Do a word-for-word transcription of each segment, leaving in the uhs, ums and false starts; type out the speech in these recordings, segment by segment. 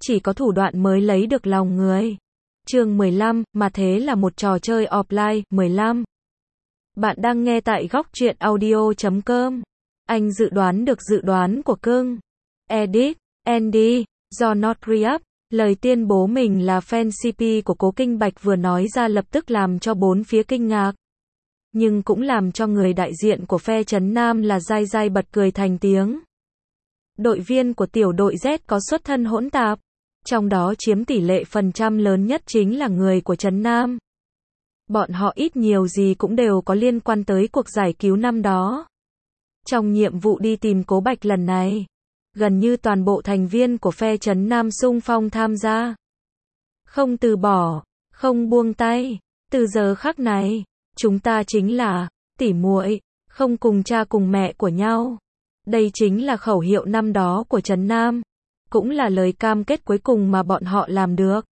chỉ có thủ đoạn mới lấy được lòng người. Chương mười lăm, mà thế là một trò chơi offline. mười lăm. Bạn đang nghe tại góc truyện audio chấm com. Anh dự đoán được dự đoán của cưng. Edit, Andy, do Not Re-up. Lời tuyên bố mình là fan xê pê của Cố Kinh Bạch vừa nói ra lập tức làm cho bốn phía kinh ngạc. Nhưng cũng làm cho người đại diện của phe Trấn Nam là Giai Giai bật cười thành tiếng. Đội viên của tiểu đội Z có xuất thân hỗn tạp, trong đó chiếm tỷ lệ phần trăm lớn nhất chính là người của Trấn Nam. Bọn họ ít nhiều gì cũng đều có liên quan tới cuộc giải cứu năm đó. Trong nhiệm vụ đi tìm Cố Bạch lần này, gần như toàn bộ thành viên của phe Trấn Nam xung phong tham gia. Không từ bỏ, không buông tay, từ giờ khắc này, chúng ta chính là tỉ muội, không cùng cha cùng mẹ của nhau. Đây chính là khẩu hiệu năm đó của Trấn Nam, cũng là lời cam kết cuối cùng mà bọn họ làm được.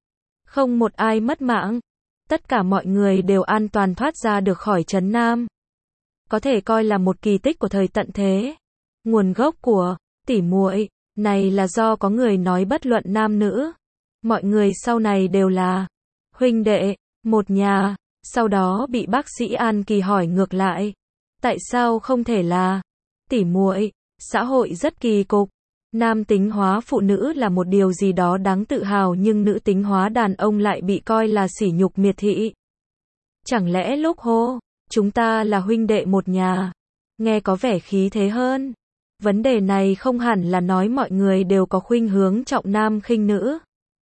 Không một ai mất mạng, tất cả mọi người đều an toàn thoát ra được khỏi Trấn Nam. Có thể coi là một kỳ tích của thời tận thế. Nguồn gốc của tỉ muội này là do có người nói bất luận nam nữ, mọi người sau này đều là huynh đệ, một nhà. Sau đó bị bác sĩ An Kỳ hỏi ngược lại, tại sao không thể là tỉ muội? Xã hội rất kỳ cục, nam tính hóa phụ nữ là một điều gì đó đáng tự hào nhưng nữ tính hóa đàn ông lại bị coi là sỉ nhục miệt thị. Chẳng lẽ lúc hô, chúng ta là huynh đệ một nhà, nghe có vẻ khí thế hơn. Vấn đề này không hẳn là nói mọi người đều có khuynh hướng trọng nam khinh nữ.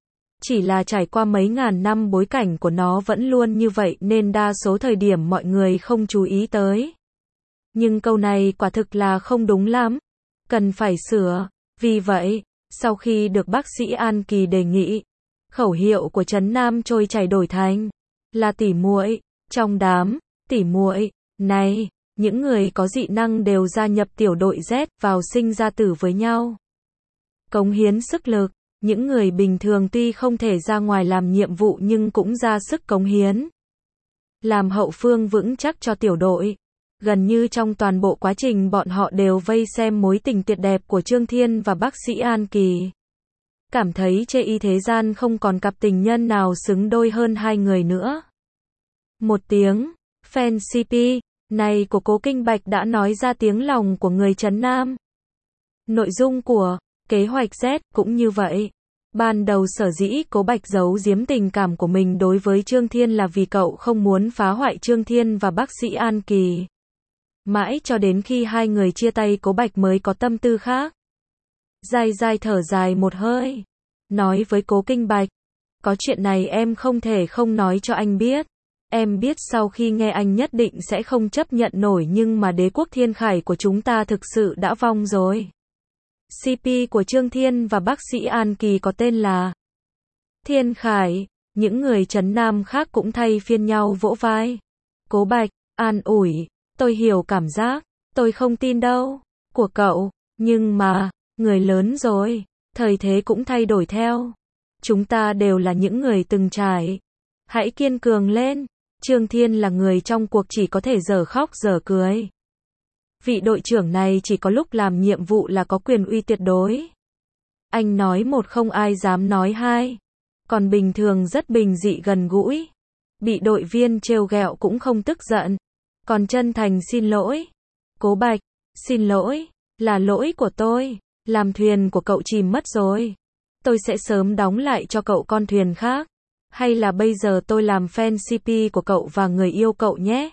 Chỉ là trải qua mấy ngàn năm bối cảnh của nó vẫn luôn như vậy nên đa số thời điểm mọi người không chú ý tới. Nhưng câu này quả thực là không đúng lắm, cần phải sửa. Vì vậy, sau khi được bác sĩ An Kỳ đề nghị, khẩu hiệu của Trấn Nam trôi chảy đổi thành là tỉ muội. Trong đám tỉ muội này, những người có dị năng đều gia nhập tiểu đội Z vào sinh ra tử với nhau. Cống hiến sức lực. Những người bình thường tuy không thể ra ngoài làm nhiệm vụ nhưng cũng ra sức cống hiến, làm hậu phương vững chắc cho tiểu đội. Gần như trong toàn bộ quá trình bọn họ đều vây xem mối tình tuyệt đẹp của Trương Thiên và bác sĩ An Kỳ. Cảm thấy chê y thế gian không còn cặp tình nhân nào xứng đôi hơn hai người nữa. Một tiếng, fan xê pê này của Cố Kinh Bạch đã nói ra tiếng lòng của người Trấn Nam. Nội dung của kế hoạch Z cũng như vậy. Ban đầu sở dĩ Cố Bạch giấu giếm tình cảm của mình đối với Trương Thiên là vì cậu không muốn phá hoại Trương Thiên và bác sĩ An Kỳ. Mãi cho đến khi hai người chia tay Cố Bạch mới có tâm tư khác. Giai Giai thở dài một hơi, nói với Cố Kinh Bạch, có chuyện này em không thể không nói cho anh biết. Em biết sau khi nghe anh nhất định sẽ không chấp nhận nổi nhưng mà đế quốc Thiên Khải của chúng ta thực sự đã vong rồi. xê pê của Trương Thiên và bác sĩ An Kỳ có tên là Thiên Khải. Những người Trấn Nam khác cũng thay phiên nhau vỗ vai. Cố Bạch an ủi, tôi hiểu cảm giác, tôi không tin đâu, của cậu, nhưng mà, người lớn rồi, thời thế cũng thay đổi theo. Chúng ta đều là những người từng trải. Hãy kiên cường lên. Trương Thiên là người trong cuộc chỉ có thể dở khóc dở cười. Vị đội trưởng này chỉ có lúc làm nhiệm vụ là có quyền uy tuyệt đối. Anh nói một không ai dám nói hai. Còn bình thường rất bình dị gần gũi. Bị đội viên trêu ghẹo cũng không tức giận. Còn chân thành xin lỗi. Cố Bạch, xin lỗi, là lỗi của tôi. Làm thuyền của cậu chìm mất rồi. Tôi sẽ sớm đóng lại cho cậu con thuyền khác. Hay là bây giờ tôi làm fan xê pê của cậu và người yêu cậu nhé.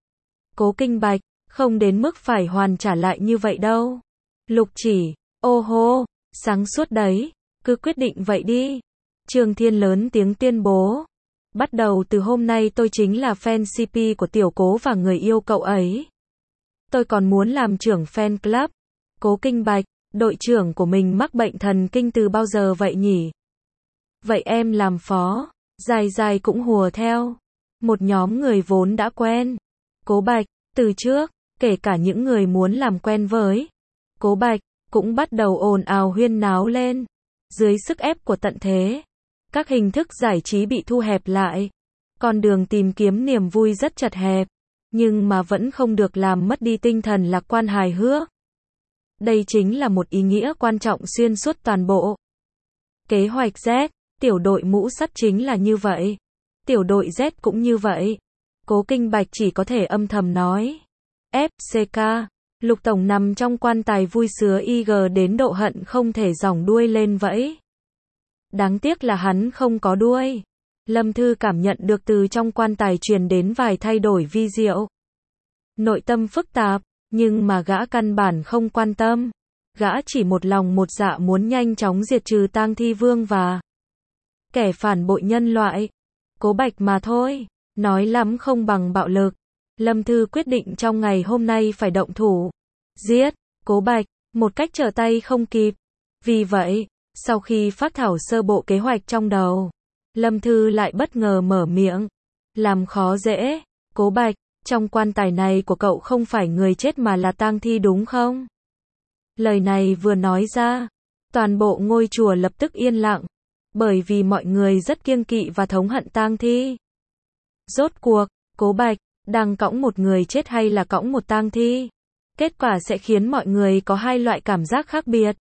Cố Kinh Bạch, không đến mức phải hoàn trả lại như vậy đâu. Lục Chỉ, ô hô, sáng suốt đấy, cứ quyết định vậy đi. Trương Thiên lớn tiếng tuyên bố. Bắt đầu từ hôm nay tôi chính là fan xê pê của tiểu Cố và người yêu cậu ấy. Tôi còn muốn làm trưởng fan club. Cố Kinh Bạch, đội trưởng của mình mắc bệnh thần kinh từ bao giờ vậy nhỉ? Vậy em làm phó. Giai Giai cũng hùa theo. Một nhóm người vốn đã quen Cố Bạch từ trước, kể cả những người muốn làm quen với Cố Bạch, cũng bắt đầu ồn ào huyên náo lên. Dưới sức ép của tận thế, các hình thức giải trí bị thu hẹp lại. Con đường tìm kiếm niềm vui rất chật hẹp, nhưng mà vẫn không được làm mất đi tinh thần lạc quan hài hước. Đây chính là một ý nghĩa quan trọng xuyên suốt toàn bộ Kế hoạch Z, tiểu đội mũ sắt chính là như vậy. Tiểu đội Z cũng như vậy. Cố Kinh Bạch chỉ có thể âm thầm nói. ép xê ca, Lục Tổng nằm trong quan tài vui sứa i giê đến độ hận không thể giỏng đuôi lên vẫy. Đáng tiếc là hắn không có đuôi. Lâm Thư cảm nhận được từ trong quan tài truyền đến vài thay đổi vi diệu. Nội tâm phức tạp, nhưng mà gã căn bản không quan tâm. Gã chỉ một lòng một dạ muốn nhanh chóng diệt trừ Tang Thi Vương và kẻ phản bội nhân loại. Cố Bạch mà thôi, nói lắm không bằng bạo lực. Lâm Thư quyết định trong ngày hôm nay phải động thủ. Giết, Cố Bạch, một cách trở tay không kịp. Vì vậy, sau khi phát thảo sơ bộ kế hoạch trong đầu, Lâm Thư lại bất ngờ mở miệng. Làm khó dễ, Cố Bạch, trong quan tài này của cậu không phải người chết mà là tang thi đúng không? Lời này vừa nói ra, toàn bộ ngôi chùa lập tức yên lặng, bởi vì mọi người rất kiêng kỵ và thống hận tang thi. Rốt cuộc, Cố Bạch đang cõng một người chết hay là cõng một tang thi? Kết quả sẽ khiến mọi người có hai loại cảm giác khác biệt.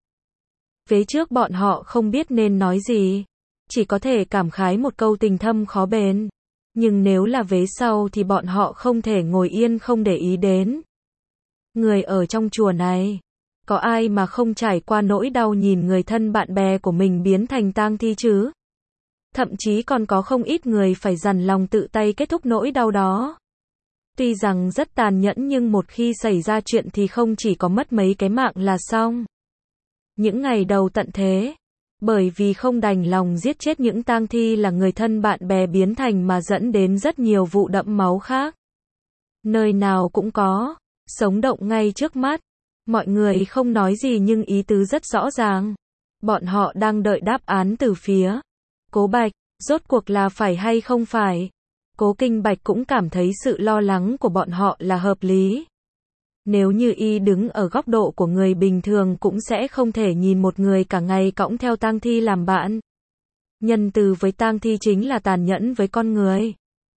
Vế trước bọn họ không biết nên nói gì, chỉ có thể cảm khái một câu tình thâm khó bền. Nhưng nếu là vế sau thì bọn họ không thể ngồi yên không để ý đến. Người ở trong chùa này, có ai mà không trải qua nỗi đau nhìn người thân bạn bè của mình biến thành tang thi chứ? Thậm chí còn có không ít người phải dằn lòng tự tay kết thúc nỗi đau đó. Tuy rằng rất tàn nhẫn nhưng một khi xảy ra chuyện thì không chỉ có mất mấy cái mạng là xong. Những ngày đầu tận thế, bởi vì không đành lòng giết chết những tang thi là người thân bạn bè biến thành mà dẫn đến rất nhiều vụ đẫm máu khác. Nơi nào cũng có, sống động ngay trước mắt. Mọi người không nói gì nhưng ý tứ rất rõ ràng. Bọn họ đang đợi đáp án từ phía Cố Bạch, rốt cuộc là phải hay không phải. Cố Kinh Bạch cũng cảm thấy sự lo lắng của bọn họ là hợp lý. Nếu như y đứng ở góc độ của người bình thường cũng sẽ không thể nhìn một người cả ngày cõng theo tang thi làm bạn. Nhân từ với tang thi chính là tàn nhẫn với con người.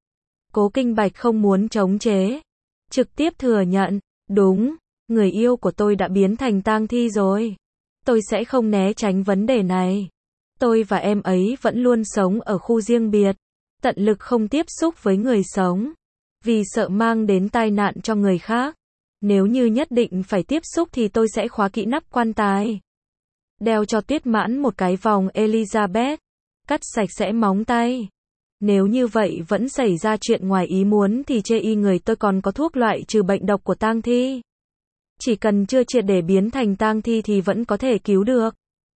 Cố Kinh Bạch không muốn chống chế, trực tiếp thừa nhận, đúng, người yêu của tôi đã biến thành tang thi rồi. Tôi sẽ không né tránh vấn đề này. Tôi và em ấy vẫn luôn sống ở khu riêng biệt, tận lực không tiếp xúc với người sống, vì sợ mang đến tai nạn cho người khác. Nếu như nhất định phải tiếp xúc thì tôi sẽ khóa kỹ nắp quan tài, đeo cho Tuyết Mãn một cái vòng Elizabeth, cắt sạch sẽ móng tay. Nếu như vậy vẫn xảy ra chuyện ngoài ý muốn thì chê y người tôi còn có thuốc loại trừ bệnh độc của tang thi. Chỉ cần chưa triệt để biến thành tang thi thì vẫn có thể cứu được.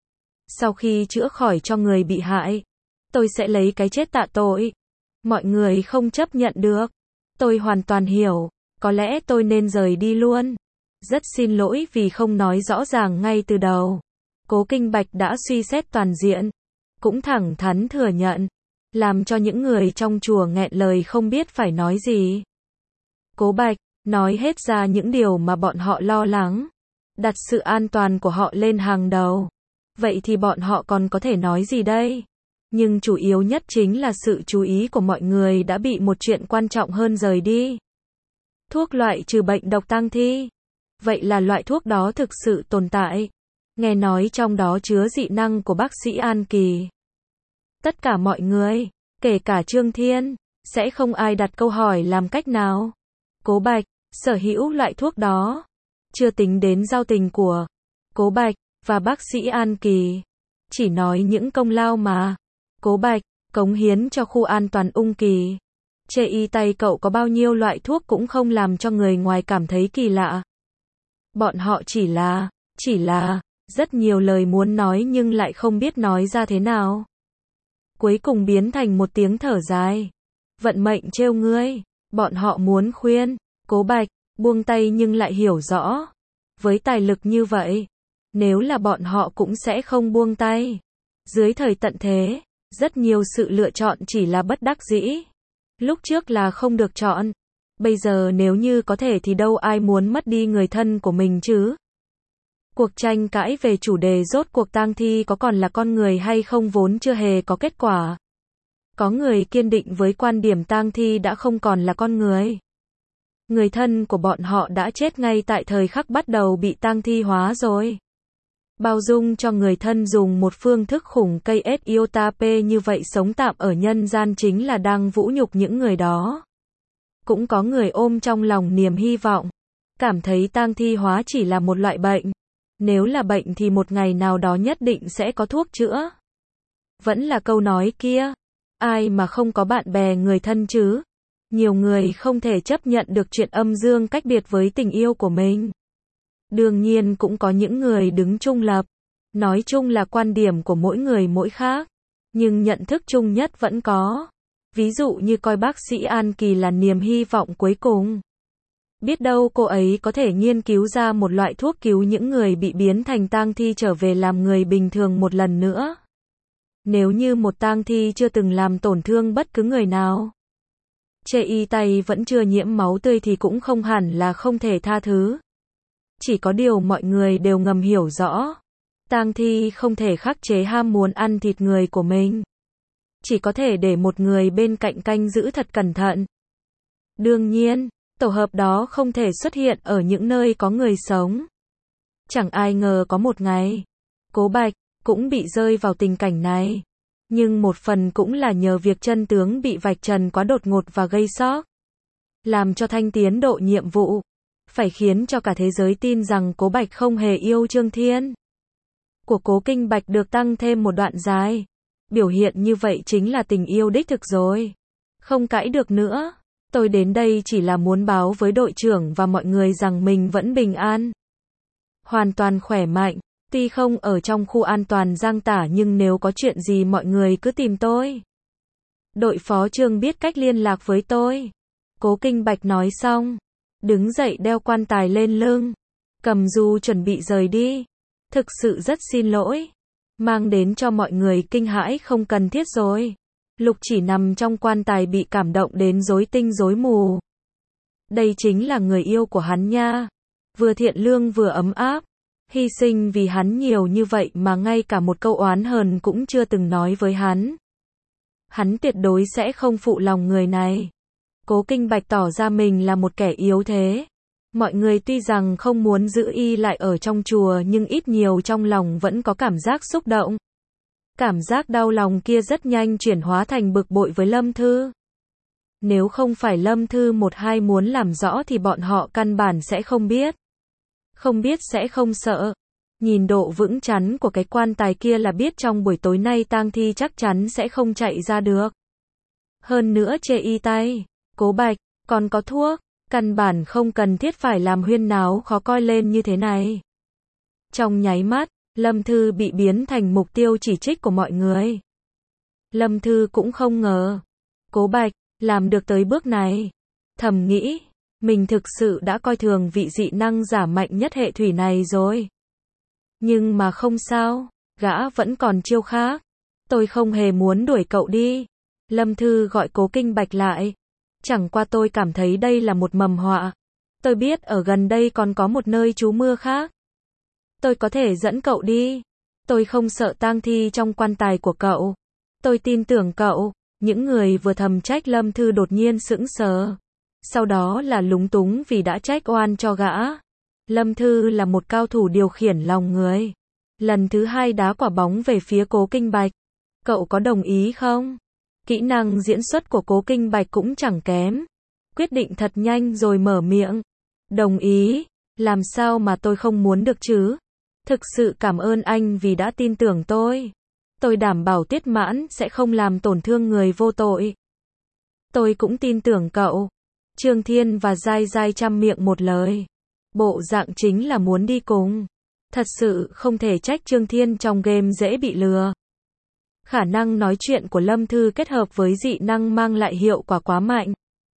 Sau khi chữa khỏi cho người bị hại, tôi sẽ lấy cái chết tạ tội. Mọi người không chấp nhận được. Tôi hoàn toàn hiểu, có lẽ tôi nên rời đi luôn. Rất xin lỗi vì không nói rõ ràng ngay từ đầu. Cố Kinh Bạch đã suy xét toàn diện, cũng thẳng thắn thừa nhận, làm cho những người trong chùa nghẹn lời không biết phải nói gì. Cố Bạch nói hết ra những điều mà bọn họ lo lắng, đặt sự an toàn của họ lên hàng đầu. Vậy thì bọn họ còn có thể nói gì đây? Nhưng chủ yếu nhất chính là sự chú ý của mọi người đã bị một chuyện quan trọng hơn rời đi. Thuốc loại trừ bệnh độc tang thi. Vậy là loại thuốc đó thực sự tồn tại. Nghe nói trong đó chứa dị năng của bác sĩ An Kỳ. Tất cả mọi người, kể cả Trương Thiên, sẽ không ai đặt câu hỏi làm cách nào. Cố Bạch sở hữu loại thuốc đó, chưa tính đến giao tình của Cố Bạch và bác sĩ An Kỳ, chỉ nói những công lao mà Cố Bạch cống hiến cho khu an toàn Ung Kỳ. Chê y tay cậu có bao nhiêu loại thuốc cũng không làm cho người ngoài cảm thấy kỳ lạ. Bọn họ chỉ là, chỉ là, rất nhiều lời muốn nói nhưng lại không biết nói ra thế nào. Cuối cùng biến thành một tiếng thở dài. Vận mệnh trêu ngươi. Bọn họ muốn khuyên Cố Bạch buông tay nhưng lại hiểu rõ. Với tài lực như vậy, nếu là bọn họ cũng sẽ không buông tay. Dưới thời tận thế, rất nhiều sự lựa chọn chỉ là bất đắc dĩ. Lúc trước là không được chọn. Bây giờ nếu như có thể thì đâu ai muốn mất đi người thân của mình chứ. Cuộc tranh cãi về chủ đề rốt cuộc tang thi có còn là con người hay không vốn chưa hề có kết quả. Có người kiên định với quan điểm tang thi đã không còn là con người. Người thân của bọn họ đã chết ngay tại thời khắc bắt đầu bị tang thi hóa rồi. Bao dung cho người thân dùng một phương thức khủng cây ét-iô-ta-pê như vậy sống tạm ở nhân gian chính là đang vũ nhục những người đó. Cũng có người ôm trong lòng niềm hy vọng, cảm thấy tang thi hóa chỉ là một loại bệnh. Nếu là bệnh thì một ngày nào đó nhất định sẽ có thuốc chữa. Vẫn là câu nói kia, ai mà không có bạn bè người thân chứ? Nhiều người không thể chấp nhận được chuyện âm dương cách biệt với tình yêu của mình. Đương nhiên cũng có những người đứng trung lập. Nói chung là quan điểm của mỗi người mỗi khác. Nhưng nhận thức chung nhất vẫn có. Ví dụ như coi bác sĩ An Kỳ là niềm hy vọng cuối cùng. Biết đâu cô ấy có thể nghiên cứu ra một loại thuốc cứu những người bị biến thành tang thi trở về làm người bình thường một lần nữa. Nếu như một tang thi chưa từng làm tổn thương bất cứ người nào, chê y tay vẫn chưa nhiễm máu tươi thì cũng không hẳn là không thể tha thứ. Chỉ có điều mọi người đều ngầm hiểu rõ, tang thi không thể khắc chế ham muốn ăn thịt người của mình. Chỉ có thể để một người bên cạnh canh giữ thật cẩn thận. Đương nhiên, tổ hợp đó không thể xuất hiện ở những nơi có người sống. Chẳng ai ngờ có một ngày, Cố Bạch cũng bị rơi vào tình cảnh này. Nhưng một phần cũng là nhờ việc chân tướng bị vạch trần quá đột ngột và gây sốc, làm cho thanh tiến độ nhiệm vụ, phải khiến cho cả thế giới tin rằng Cố Bạch không hề yêu Trương Thiên. Của Cố Kinh Bạch được tăng thêm một đoạn dài. Biểu hiện như vậy chính là tình yêu đích thực rồi. Không cãi được nữa. Tôi đến đây chỉ là muốn báo với đội trưởng và mọi người rằng mình vẫn bình an, hoàn toàn khỏe mạnh. Tuy không ở trong khu an toàn Giang Tả nhưng nếu có chuyện gì mọi người cứ tìm tôi. Đội phó Trương biết cách liên lạc với tôi. Cố Kinh Bạch nói xong, đứng dậy đeo quan tài lên lưng, cầm dù chuẩn bị rời đi. Thực sự rất xin lỗi, mang đến cho mọi người kinh hãi không cần thiết rồi. Lục Chỉ nằm trong quan tài bị cảm động đến rối tinh rối mù. Đây chính là người yêu của hắn nha. Vừa thiện lương vừa ấm áp. Hy sinh vì hắn nhiều như vậy mà ngay cả một câu oán hờn cũng chưa từng nói với hắn. Hắn tuyệt đối sẽ không phụ lòng người này. Cố Kinh Bạch tỏ ra mình là một kẻ yếu thế. Mọi người tuy rằng không muốn giữ y lại ở trong chùa nhưng ít nhiều trong lòng vẫn có cảm giác xúc động. Cảm giác đau lòng kia rất nhanh chuyển hóa thành bực bội với Lâm Thư. Nếu không phải Lâm Thư một hai muốn làm rõ thì bọn họ căn bản sẽ không biết. Không biết sẽ không sợ. Nhìn độ vững chắn của cái quan tài kia là biết trong buổi tối nay tang thi chắc chắn sẽ không chạy ra được. Hơn nữa chê y tay, Cố Bạch, còn có thuốc, căn bản không cần thiết phải làm huyên náo khó coi lên như thế này. Trong nháy mắt, Lâm Thư bị biến thành mục tiêu chỉ trích của mọi người. Lâm Thư cũng không ngờ Cố Bạch làm được tới bước này. Thầm nghĩ, mình thực sự đã coi thường vị dị năng giả mạnh nhất hệ thủy này rồi. Nhưng mà không sao, gã vẫn còn chiêu khác. Tôi không hề muốn đuổi cậu đi. Lâm Thư gọi Cố Kinh Bạch lại. Chẳng qua tôi cảm thấy đây là một mầm họa. Tôi biết ở gần đây còn có một nơi trú mưa khác. Tôi có thể dẫn cậu đi. Tôi không sợ tang thi trong quan tài của cậu. Tôi tin tưởng cậu. Những người vừa thầm trách Lâm Thư đột nhiên sững sờ. Sau đó là lúng túng vì đã trách oan cho gã. Lâm Thư là một cao thủ điều khiển lòng người. Lần thứ hai đá quả bóng về phía Cố Kinh Bạch. Cậu có đồng ý không? Kỹ năng diễn xuất của Cố Kinh Bạch cũng chẳng kém. Quyết định thật nhanh rồi mở miệng. Đồng ý. Làm sao mà tôi không muốn được chứ? Thực sự cảm ơn anh vì đã tin tưởng tôi. Tôi đảm bảo Tiết Mãn sẽ không làm tổn thương người vô tội. Tôi cũng tin tưởng cậu. Trương Thiên và Giai Giai chăm miệng một lời. Bộ dạng chính là muốn đi cùng. Thật sự không thể trách Trương Thiên trong game dễ bị lừa. Khả năng nói chuyện của Lâm Thư kết hợp với dị năng mang lại hiệu quả quá mạnh.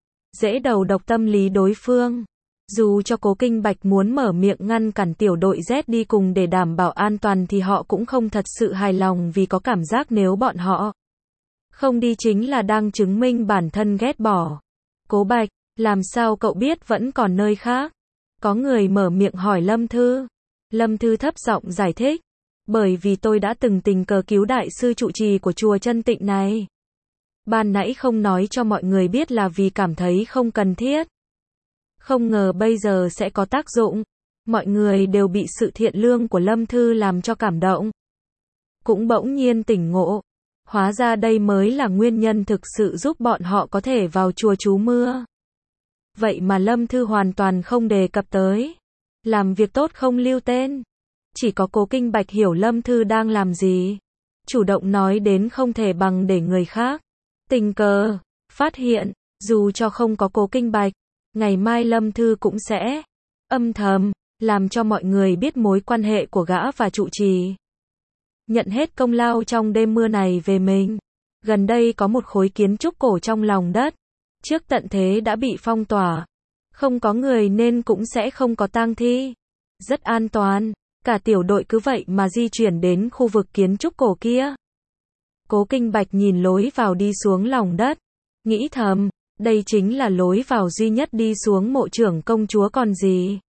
Dễ đầu độc tâm lý đối phương. Dù cho Cố Kinh Bạch muốn mở miệng ngăn cản tiểu đội Z đi cùng để đảm bảo an toàn thì họ cũng không thật sự hài lòng vì có cảm giác nếu bọn họ không đi chính là đang chứng minh bản thân ghét bỏ. Cố Bạch, làm sao cậu biết vẫn còn nơi khác? Có người mở miệng hỏi Lâm Thư. Lâm Thư thấp giọng giải thích. Bởi vì tôi đã từng tình cờ cứu đại sư trụ trì của chùa Chân Tịnh này. Ban nãy không nói cho mọi người biết là vì cảm thấy không cần thiết. Không ngờ bây giờ sẽ có tác dụng. Mọi người đều bị sự thiện lương của Lâm Thư làm cho cảm động. Cũng bỗng nhiên tỉnh ngộ. Hóa ra đây mới là nguyên nhân thực sự giúp bọn họ có thể vào chùa trú mưa. Vậy mà Lâm Thư hoàn toàn không đề cập tới. Làm việc tốt không lưu tên. Chỉ có Cố Kinh Bạch hiểu Lâm Thư đang làm gì. Chủ động nói đến không thể bằng để người khác. Tình cờ, phát hiện, dù cho không có Cố Kinh Bạch, ngày mai Lâm Thư cũng sẽ âm thầm, làm cho mọi người biết mối quan hệ của gã và trụ trì. Nhận hết công lao trong đêm mưa này về mình. Gần đây có một khối kiến trúc cổ trong lòng đất. Trước tận thế đã bị phong tỏa. Không có người nên cũng sẽ không có tang thi. Rất an toàn. Cả tiểu đội cứ vậy mà di chuyển đến khu vực kiến trúc cổ kia. Cố Kinh Bạch nhìn lối vào đi xuống lòng đất. Nghĩ thầm, đây chính là lối vào duy nhất đi xuống mộ trưởng công chúa còn gì.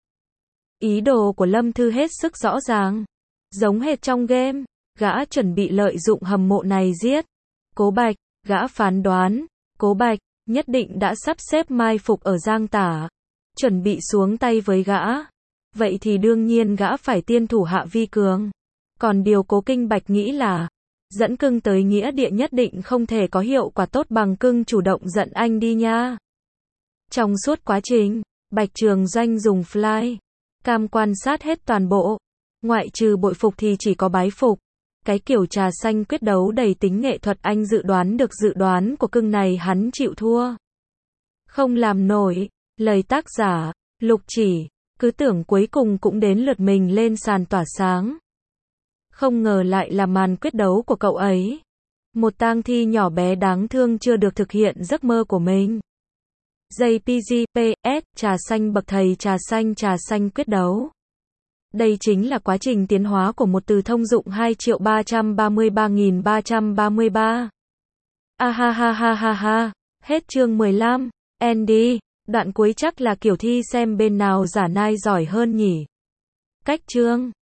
Ý đồ của Lâm Thư hết sức rõ ràng. Giống hệt trong game, gã chuẩn bị lợi dụng hầm mộ này giết Cố Bạch, gã phán đoán, Cố Bạch nhất định đã sắp xếp mai phục ở Giang Tả, chuẩn bị xuống tay với gã. Vậy thì đương nhiên gã phải tiên thủ hạ vi cường. Còn điều Cố Kinh Bạch nghĩ là, dẫn cưng tới nghĩa địa nhất định không thể có hiệu quả tốt bằng cưng chủ động dẫn anh đi nha. Trong suốt quá trình, Bạch Trường Doanh dùng fly cam quan sát hết toàn bộ. Ngoại trừ bội phục thì chỉ có bái phục. Cái kiểu trà xanh quyết đấu đầy tính nghệ thuật anh dự đoán được dự đoán của cưng này hắn chịu thua. Không làm nổi. Lời tác giả, Lục Chỉ, cứ tưởng cuối cùng cũng đến lượt mình lên sàn tỏa sáng. Không ngờ lại là màn quyết đấu của cậu ấy. Một tang thi nhỏ bé đáng thương chưa được thực hiện giấc mơ của mình. jê pê giê, pê ét, trà xanh bậc thầy trà xanh trà xanh quyết đấu. Đây chính là quá trình tiến hóa của một từ thông dụng hai triệu ba trăm ba mươi ba nghìn ba trăm ba mươi ba. A ha ha ha ha ha. Hết chương mười lăm. Andy, đoạn cuối chắc là kiểu thi xem bên nào giả nai giỏi hơn nhỉ. Cách chương